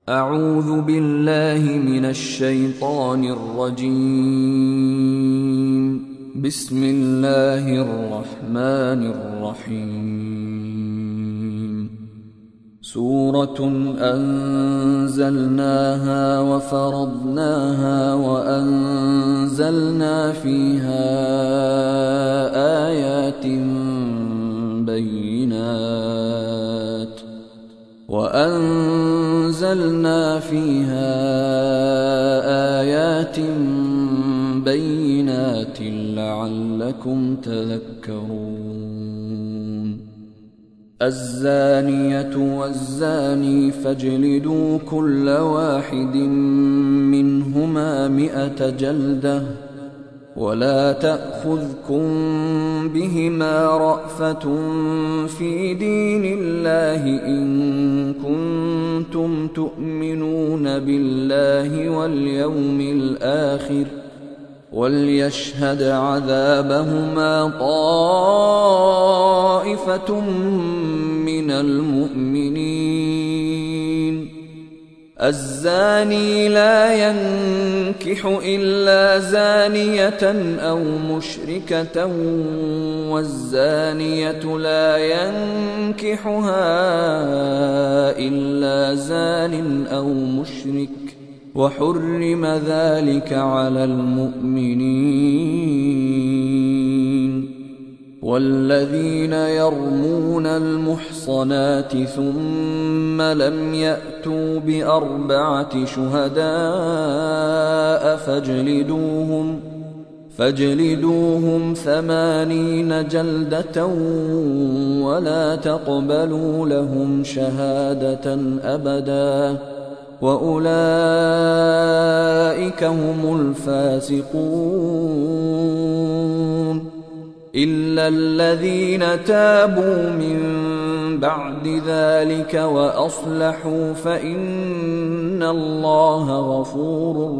أعوذ بالله من الشيطان الرجيم. بسم الله الرحمن الرحيم. سورة أنزلناها وفرضناها وأنزلنا فيها آيات بينات لعلكم تذكرون. الزانية والزاني فاجلدوا كل واحد منهما 100 جلدة ولا تأخذكم بهما رأفة في دين الله إن كنتم تؤمنون بالله واليوم الآخر وليشهد عذابهما طائفة من المؤمنين. الزاني لا ينكح إلا زانية أو مشركة والزانية لا ينكحها إلا زان أو مشرك وحرم ذلك على المؤمنين. والذين يرمون المحصنات ثم لم يأتوا ب4 شهداء فاجلدوهم 80 جلدة ولا تقبلوا لهم شهادة أبدا وأولئك هم الفاسقون. إلا الذين تابوا من بعد ذلك وأصلحوا فإن الله غفور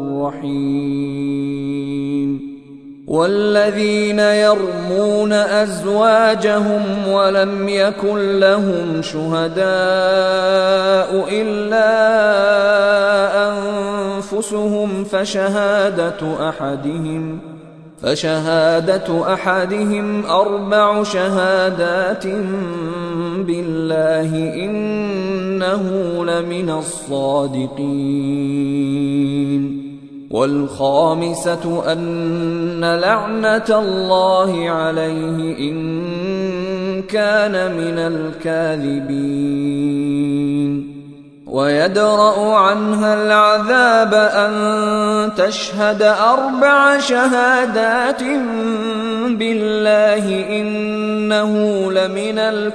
رحيم. والذين يرمون أزواجهم ولم يكن لهم شهداء إلا أنفسهم فشهادة أحدهم 4 شهادات بالله إنه لمن الصادقين. والخامسة أن لعنة الله عليه إن كان من الكاذبين. ويدرأ عنها العذاب أن تشهد 4 شهادات بالله إنه لمن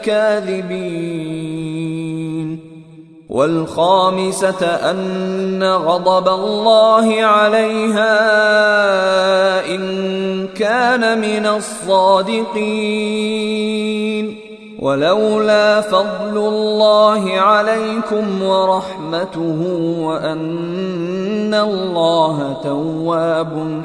الكاذبين. والخامسة أن غضب الله عليها إن كان من الصادقين. ولولا فضل الله عليكم ورحمته وأن الله تواب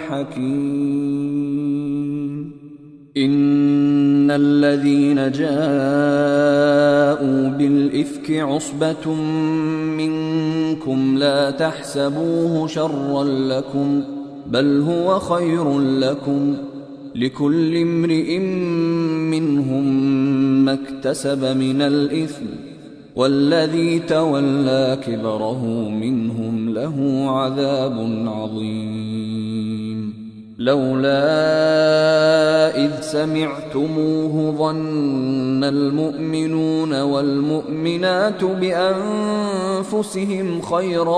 حكيم. إن الذين جاءوا بالإفك عصبة منكم لا تحسبوه شرا لكم بل هو خير لكم لكل امرئ منهم ما اكتسب من الإثم والذي تولى كبره منهم له عذاب عظيم. لولا إذ سمعتموه ظن المؤمنون والمؤمنات بأنفسهم خيرا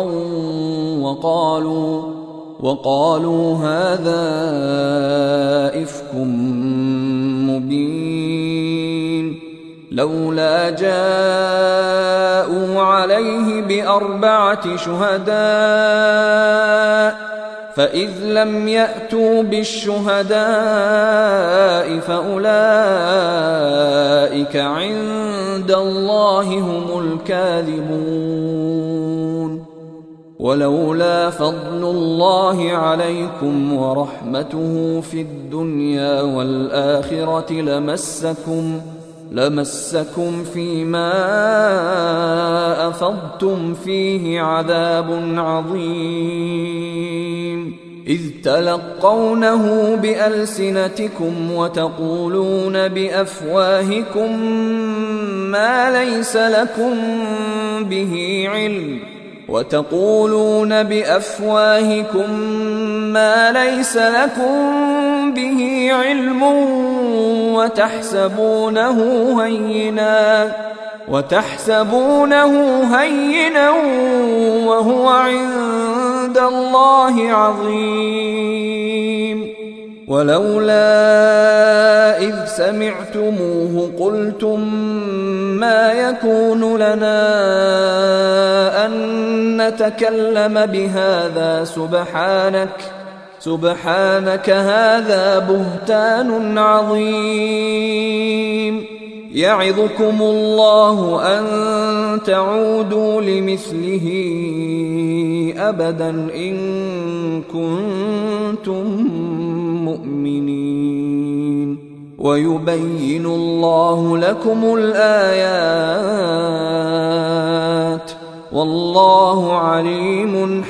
وقالوا هذا إفك مبين. لولا جاءوا عليه ب4 شهداء فإذ لم يأتوا بالشهداء فأولئك عند الله هم الكاذبون. ولولا فضل الله عليكم ورحمته في الدنيا والآخرة لمسكم فيما أفضتم فيه عذاب عظيم إذ تلقونه بألسنتكم وتقولون بأفواهكم ما ليس لكم به علم وتحسبونه هينا وهو عند الله عظيم ولولا إذ سمعتموه قلتم ما يكون لنا أن نتكلم بهذا سبحانك هذا بهتان عظيم يعظكم الله أن تعودوا لمثله أبدا إن كنتم مؤمنين ويبين الله لكم الآيات والله عليم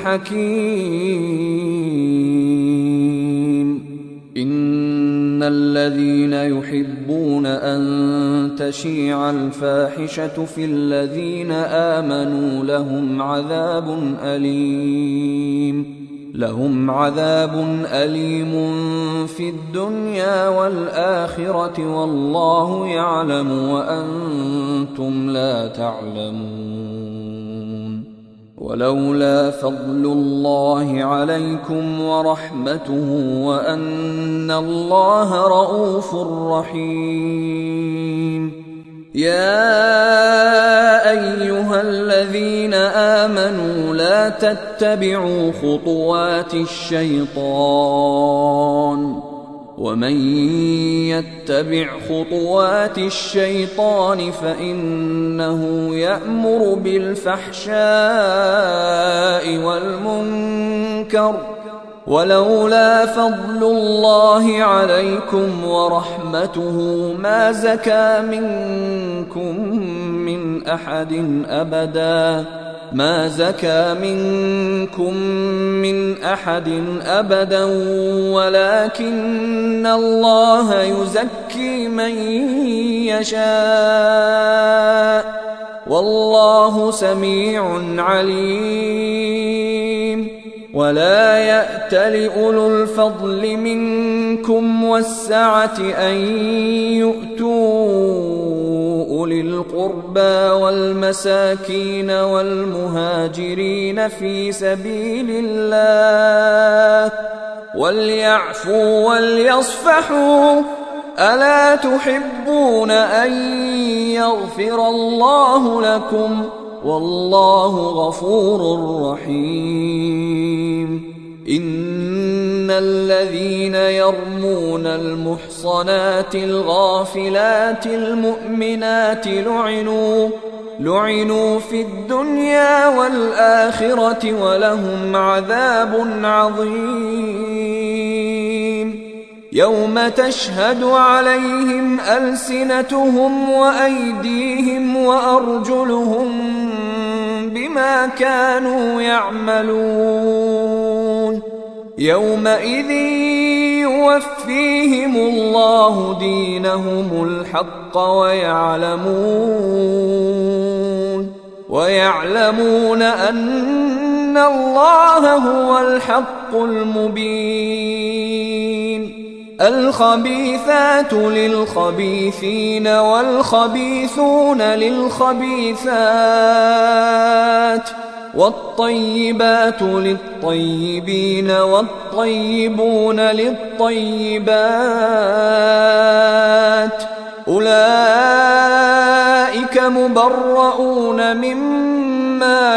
حكيم إن الذين يحبون أن تشيع الفاحشة في الذين آمنوا لهم عذاب أليم في الدنيا والآخرة والله يعلم وأنتم لا تعلمون ولولا فضل الله عليكم ورحمته وأن الله رؤوف رحيم يا أيها الذين آمنوا لا تتبعوا خطوات الشيطان ومن يتبع خطوات الشيطان فإنه يأمر بالفحشاء والمنكر ولولا فضل الله عليكم ورحمته ما زكى منكم من أحد أبدا ولكن الله يزكي من يشاء والله سميع عليم ولا يأتل أولو الفضل منكم والسعة أن يؤتوا أولي القربى والمساكين والمهاجرين في سبيل الله وليعفوا وليصفحوا ألا تحبون أن يغفر الله لكم والله غفور رحيم إن الذين يرمون المحصنات الغافلات المؤمنات لعنوا في الدنيا والآخرة ولهم عذاب عظيم يوم تشهد عليهم ألسنتهم وأيديهم وأرجلهم بما كانوا يعملون يومئذ يوفيهم الله دينهم الحق ويعلمون أن الله هو الحق المبين الخبيثات للخبيثين والخبيثون للخبيثات والطيبات للطيبين والطيبون للطيبات أولئك مبرؤون مما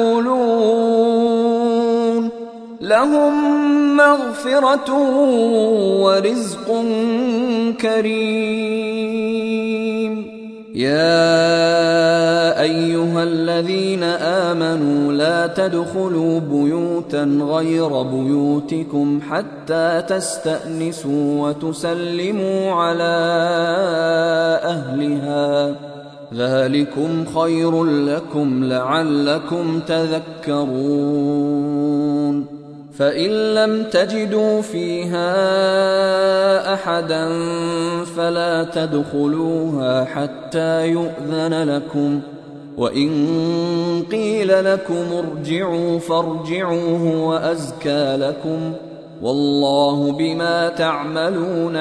يقولون لهم مغفرة ورزق كريم يا أيها الذين آمنوا لا تدخلوا بيوتا غير بيوتكم حتى تستأنسوا وتسلموا على أهلها ذلكم خير لكم لعلكم تذكرون فإن لم تجدوا فيها أحدا فلا تدخلوها حتى يؤذن لكم وإن قيل لكم ارجعوا فارجعوا هو أزكى لكم والله بما تعملون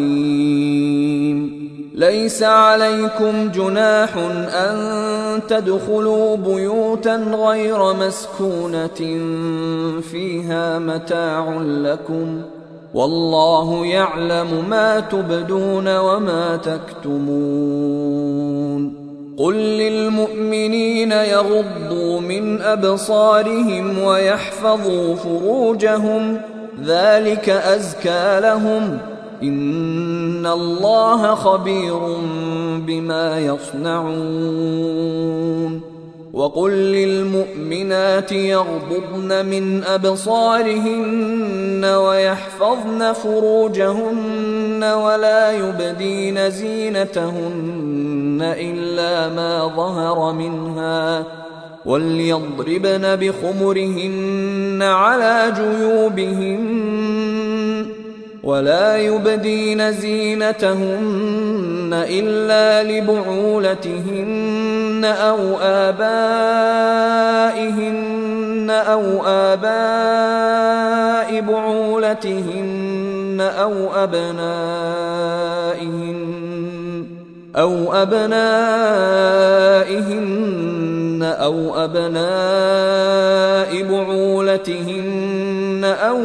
عليم ليس عليكم جناح أن تدخلوا بيوتا غير مسكونة فيها متاع لكم والله يعلم ما تبدون وما تكتمون قل للمؤمنين يغضوا من أبصارهم ويحفظوا فروجهم ذلك أزكى لهم إن الله خبير بما يصنعون وقل للمؤمنات يغضضن من أبصارهن ويحفظن فروجهن ولا يبدين زينتهن إلا ما ظهر منها وليضربن بخمرهن على جيوبهن ولا يبدين زينتهن إلا لبعولتهن أو آباء بعولتهن أو أبنائهن أو أبناء بعولتهن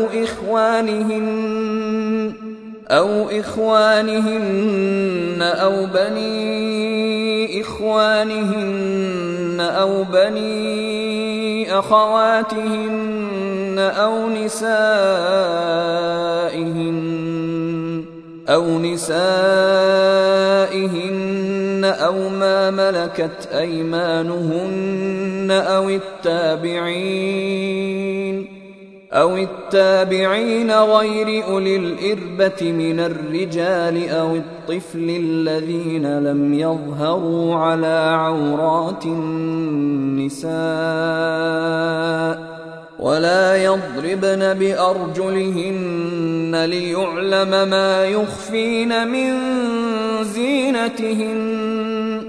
أو إخوانهن أو بني إخوانهن أو بني أخواتهن أو نسائهن أو ما ملكت أيمانهن أو التابعين غير أولي الإربة من الرجال أو الطفل الذين لم يظهروا على عورات النساء ولا يضربن بأرجلهن ليعلم ما يخفين من زينتهن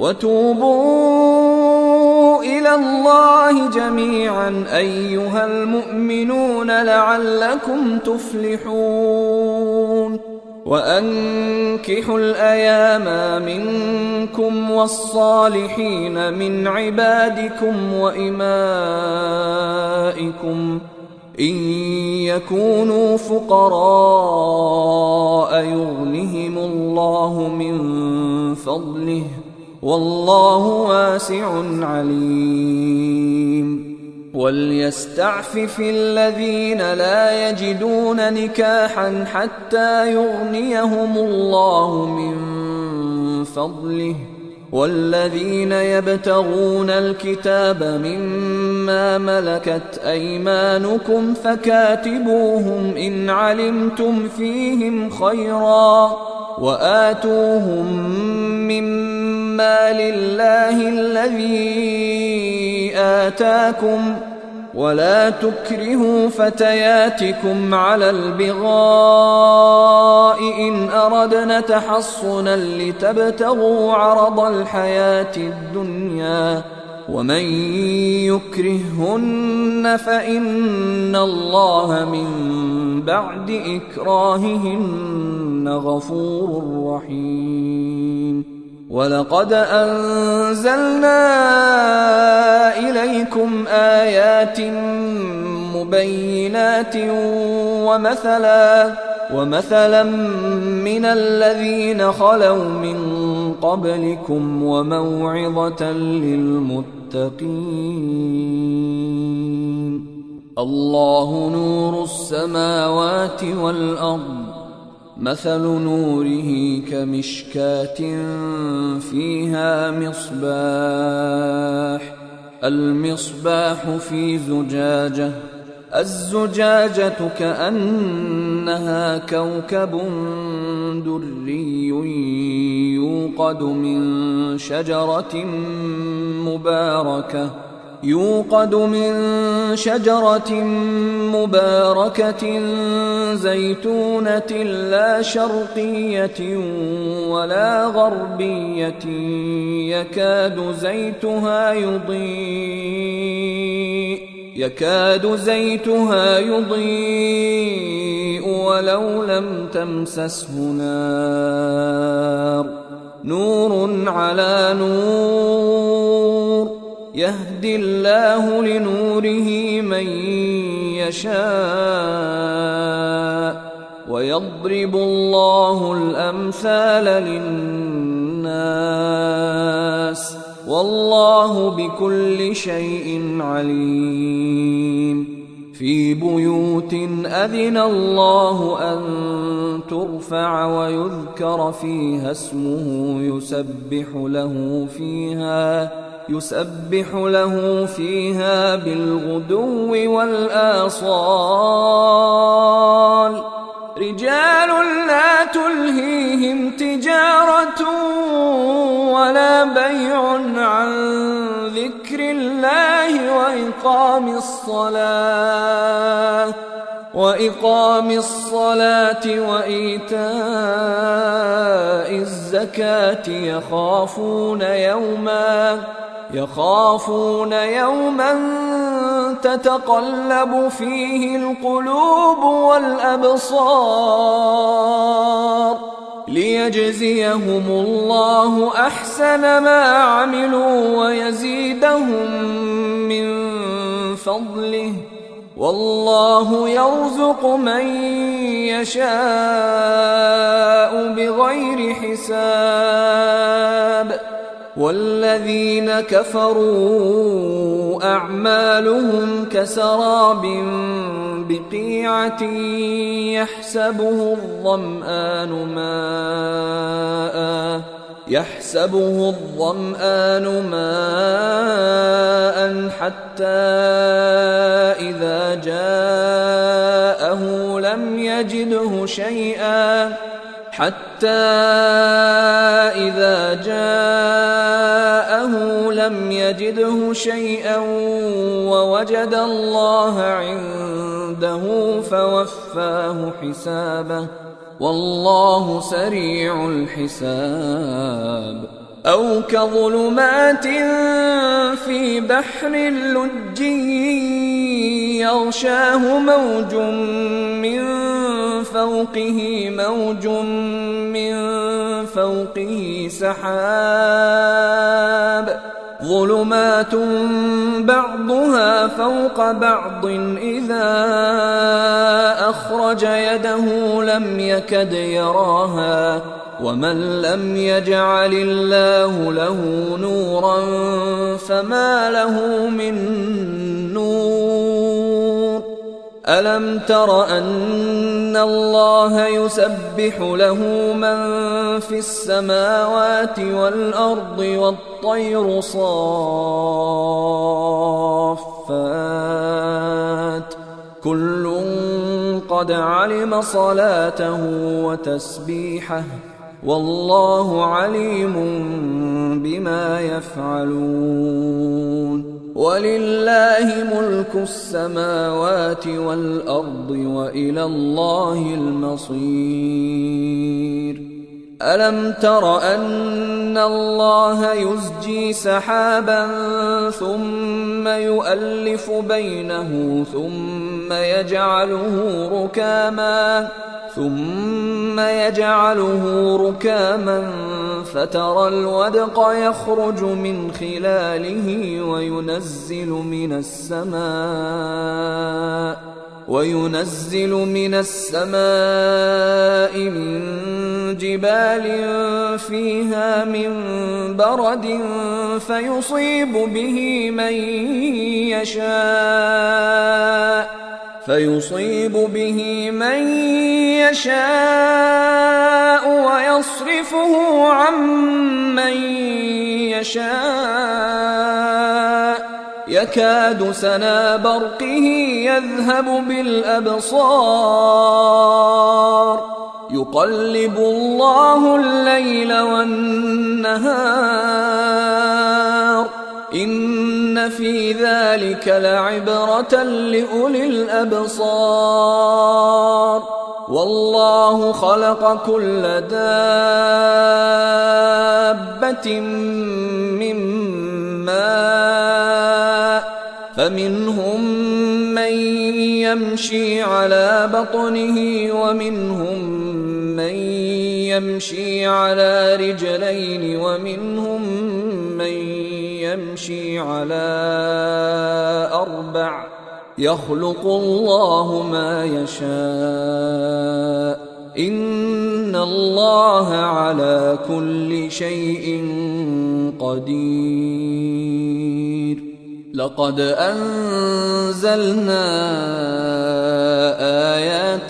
وتوبوا إلى الله جميعا أيها المؤمنون لعلكم تفلحون وأنكحوا الأيام منكم والصالحين من عبادكم وإمائكم إن يكونوا فقراء يغنهم الله من فضله والله واسع عليم وليستعفف الذين لا يجدون نكاحا حتى يغنيهم الله من فضله والذين يبتغون الكتاب مما ملكت أيمانكم فكاتبوهم إن علمتم فيهم خيرا وآتوهم مما لله الذي آتاكم ولا تكرهوا فتياتكم على البغاء إن أردنا تحصنا لتبتغوا عرض الحياة الدنيا ومن يكرههن فإن الله من بعد إكراههن غفور رحيم ولقد أنزلنا إليكم آيات مبينات ومثلا من الذين خلوا من قبلكم وموعظة للمتقين الله نور السماوات والأرض مثل نوره كمشكاة فيها مصباح، المصباح في زجاجة، الزجاجة كأنها كوكب دري يوقد من شجرة مباركة زيتونة لا شرقية ولا غربية يكاد زيتها يضيء ولو لم تمسسه نار، نور على نور، يهدي الله لنوره من يشاء، ويضرب الله الأمثال للناس، والله بكل شيء عليم. في بيوت أذن الله أن ترفع ويذكر فيها اسمه يسبح له فيها بالغدو والآصال، رجال لا تلهيهم تجارة ولا بيع عن ذكر الله وإقام الصلاة وإيتاء الزكاة، يخافون يوما تتقلب فيه القلوب والأبصار، ليجزيهم الله أحسن ما عملوا ويزيدهم من فضله، والله يرزق من يشاء بغير حساب. والذين كفروا أعمالهم كسراب بقيعة يحسبه الظمآن ماء حتى إذا جاءه لم يجده شيئا ووجد الله عنده فوفاه حسابه، والله سريع الحساب. أو كظلمات في بحر لجي يغشاه موج من فوقه سحاب، ظلمات بعضها فوق بعض إذا أخرج يده لم يكد يراها، ومن لم يجعل الله له نورا فما له من نور. ألم تر أن الله يسبح له من في السماوات والأرض والطير صافات، كل قد علم صلاته وتسبيحه، والله عليم بما يفعلون. ولله ملك السماوات والأرض وإلى الله المصير. ألم تر أن الله يزجي سحابا ثم يؤلف بينه ثم يجعله ركاما فترى الودق يخرج من خلاله وينزل من السماء من جبال فيها من برد فيصيب به من يشاء فيصيب به من يشاء ويصرفه عن من يشاء يكاد سنا برقه يذهب بالأبصار يقلب الله الليل والنهار إن في ذلك لعبرة لأولي الأبصار والله خلق كل دابة من ماء فمنهم من يمشي على بطنه ومنهم من يمشي على رجلين ومنهم من يمشي على أربع يخلق الله ما يشاء إن الله على كل شيء قدير لقد أنزلنا آيات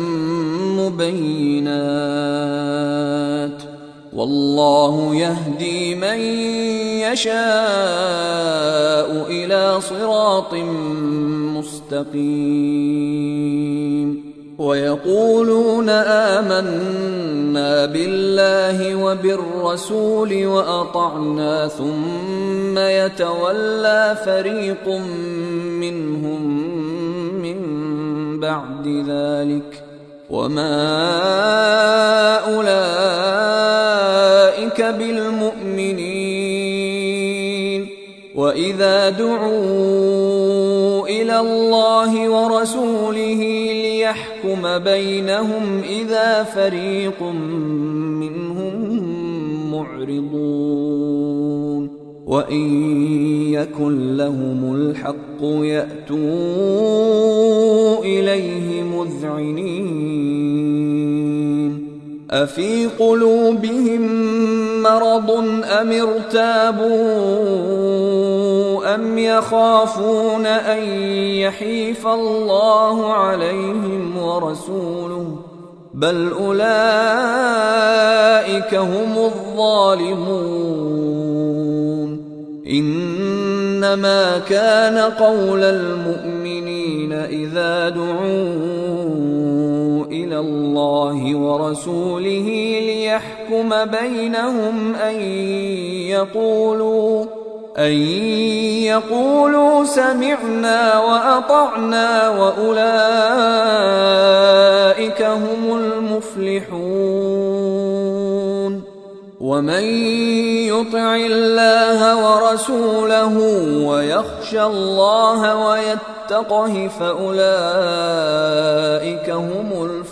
مبينات والله يهدي من يشاء إلى صراط مستقيم ويقولون آمنا بالله وبالرسول وأطعنا ثم يتولى فريق منهم من بعد ذلك وما أولئك بالمؤمنين وإذا دعوا إلى الله ورسوله ليحكم بينهم إذا فريق منهم معرضون وإن يكن لهم الحق يأتوا إليه مذعنين أفي قلوبهم مرض أم ارتابوا أم يخافون أن يحيف الله عليهم ورسوله بل أولئك هم الظالمون إنما كان قول المؤمنين إذا دعوا إلى الله ورسوله ليحكم بينهم أن يقولوا سمعنا وأطعنا وأولئك هم المفلحون ومن يطع الله ورسوله ويخشى الله ويتقه فأولئك هم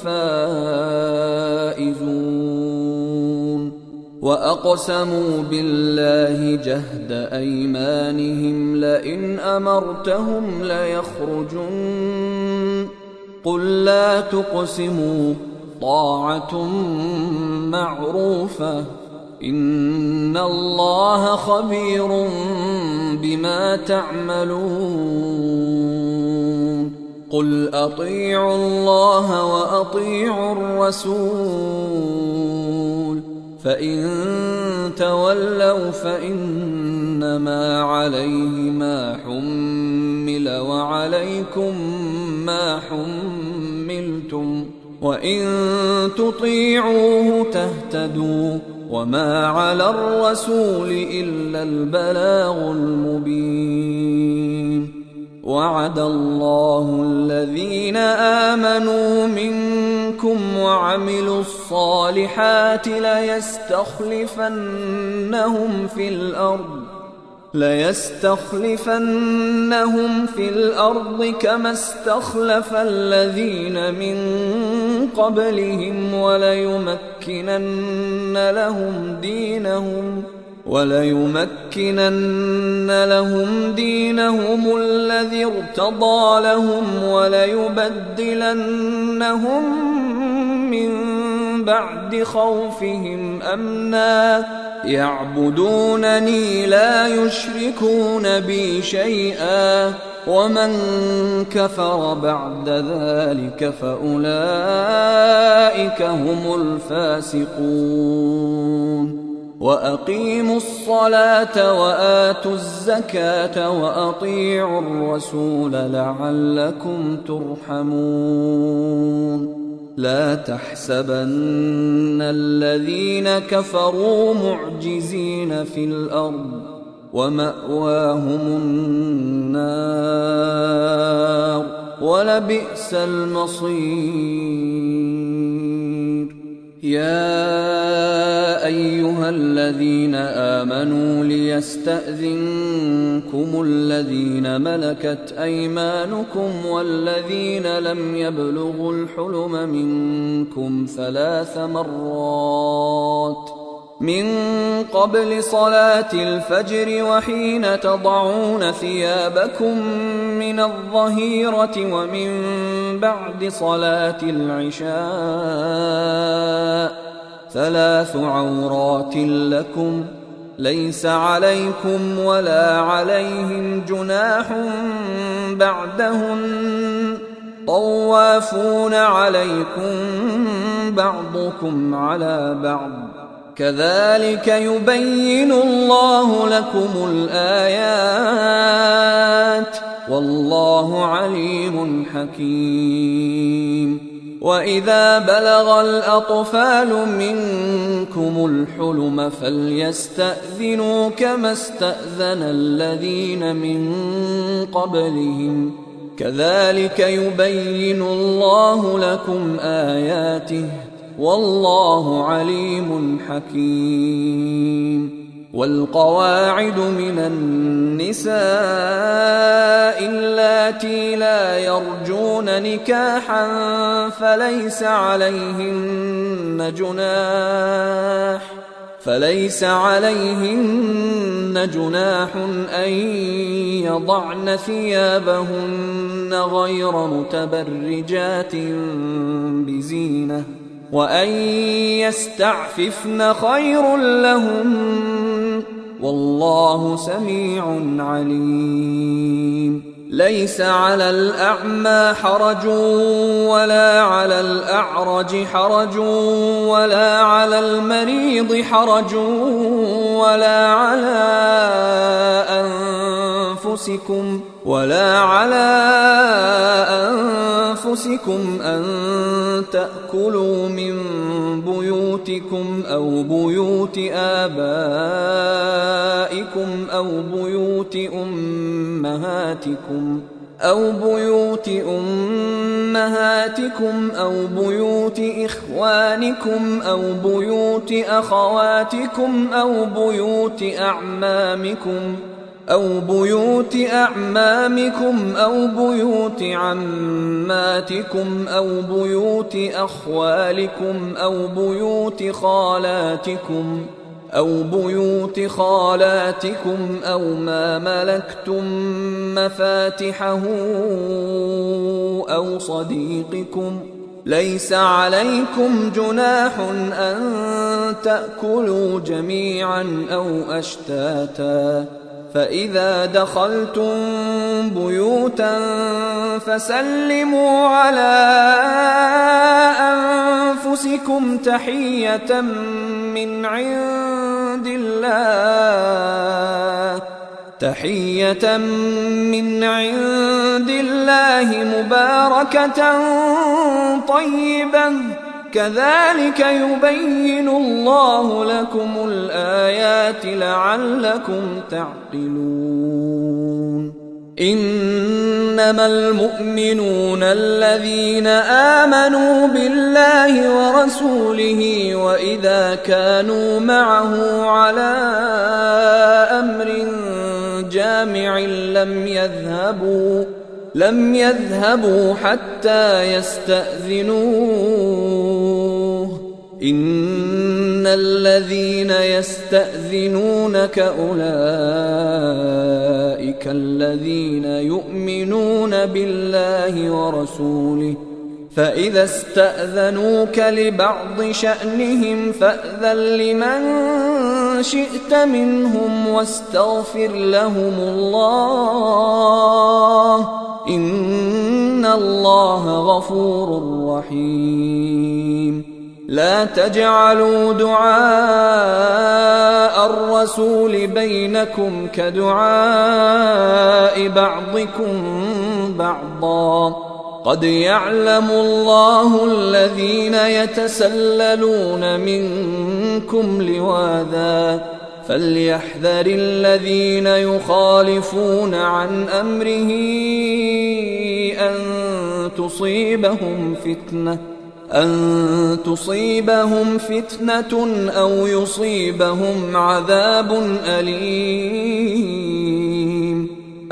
الفائزون وأقسموا بالله جهد أيمانهم لئن أمرتهم ليخرجن قل لا تقسموا طاعة معروفة إن الله خبير بما تعملون قل أطيعوا الله وأطيعوا الرسول فإن تولوا فإنما عليه ما حمل وعليكم ما حملتم وإن تطيعوه تهتدوا وما على الرسول إلا البلاغ المبين وعد الله الذين آمنوا منكم وعملوا الصالحات ليستخلفنهم في الأرض كما استخلف الذين من قبلهم وليمكنن لهم دينهم الذي ارتضى لهم وليبدلنهم من بعد خوفهم أمنا يعبدونني لا يشركون بي شيئا ومن كفر بعد ذلك فأولئك هم الفاسقون وأقيموا الصلاة وآتوا الزكاة وأطيعوا الرسول لعلكم ترحمون لا تحسبن الذين كفروا معجزين في الأرض ومأواهم النار ولبئس المصير يا أيها الذين آمنوا ليستأذنكم الذين ملكت أيمانكم والذين لم يبلغوا الحلم منكم 3 مرات من قبل صلاة الفجر وحين تضعون ثيابكم من الظهيرة ومن بعد صلاة العشاء 3 عورات لكم ليس عليكم ولا عليهم جناح بعدهن طوافون عليكم بعضكم على بعض كذلك يبين الله لكم الآيات والله عليم حكيم وإذا بلغ الأطفال منكم الحلم فليستأذنوا كما استأذن الذين من قبلهم كذلك يبين الله لكم آياته والله عليم حكيم والقواعد من النساء اللاتي لا يرجون نكاحا فليس عليهن جناح أن يضعن ثيابهن غير متبرجات بزينة وأن يستعففن خير لهم والله سميع عليم ليس على الأعمى حرج ولا على الأعرج حرج ولا على المريض حرج ولا على أنفسكم أن تأكلوا من بيوتكم أو بيوت آبائكم أو بيوت أمهاتكم أو بيوت إخوانكم أو بيوت أخواتكم أو بيوت أعمامكم أو بيوت عماتكم أو بيوت أخوالكم أو بيوت خالاتكم أو ما ملكتم مفاتحه أو صديقكم ليس عليكم جناح أن تأكلوا جميعا أو أشتاتا فإذا دخلتم بيوتا فسلموا على أنفسكم تحية من عند الله مباركة طيبة كذلك يبين الله لكم الآيات لعلكم تعقلون إنما المؤمنون الذين آمنوا بالله ورسوله وإذا كانوا معه على أمر جامع لم يذهبوا حتى يستأذنوه إن الذين يستأذنونك أولئك الذين يؤمنون بالله ورسوله فإذا استأذنوك لبعض شأنهم فأذن لمن شئت منهم واستغفر لهم الله إن الله غفور رحيم. لا تجعلوا دعاء الرسول بينكم كدعاء بعضكم بعضا قد يعلم الله الذين يتسللون منكم لواذا فليحذر الذين يخالفون عن أمره أن تصيبهم فتنة أو يصيبهم عذاب أليم.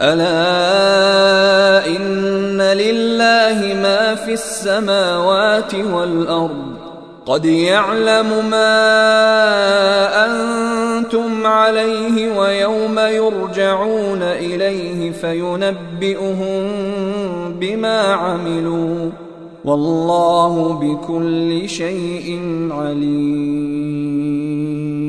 ألا إن لله ما في السماوات والأرض قد يعلم ما أنتم عليه ويوم يرجعون إليه فينبئهم بما عملوا والله بكل شيء عليم.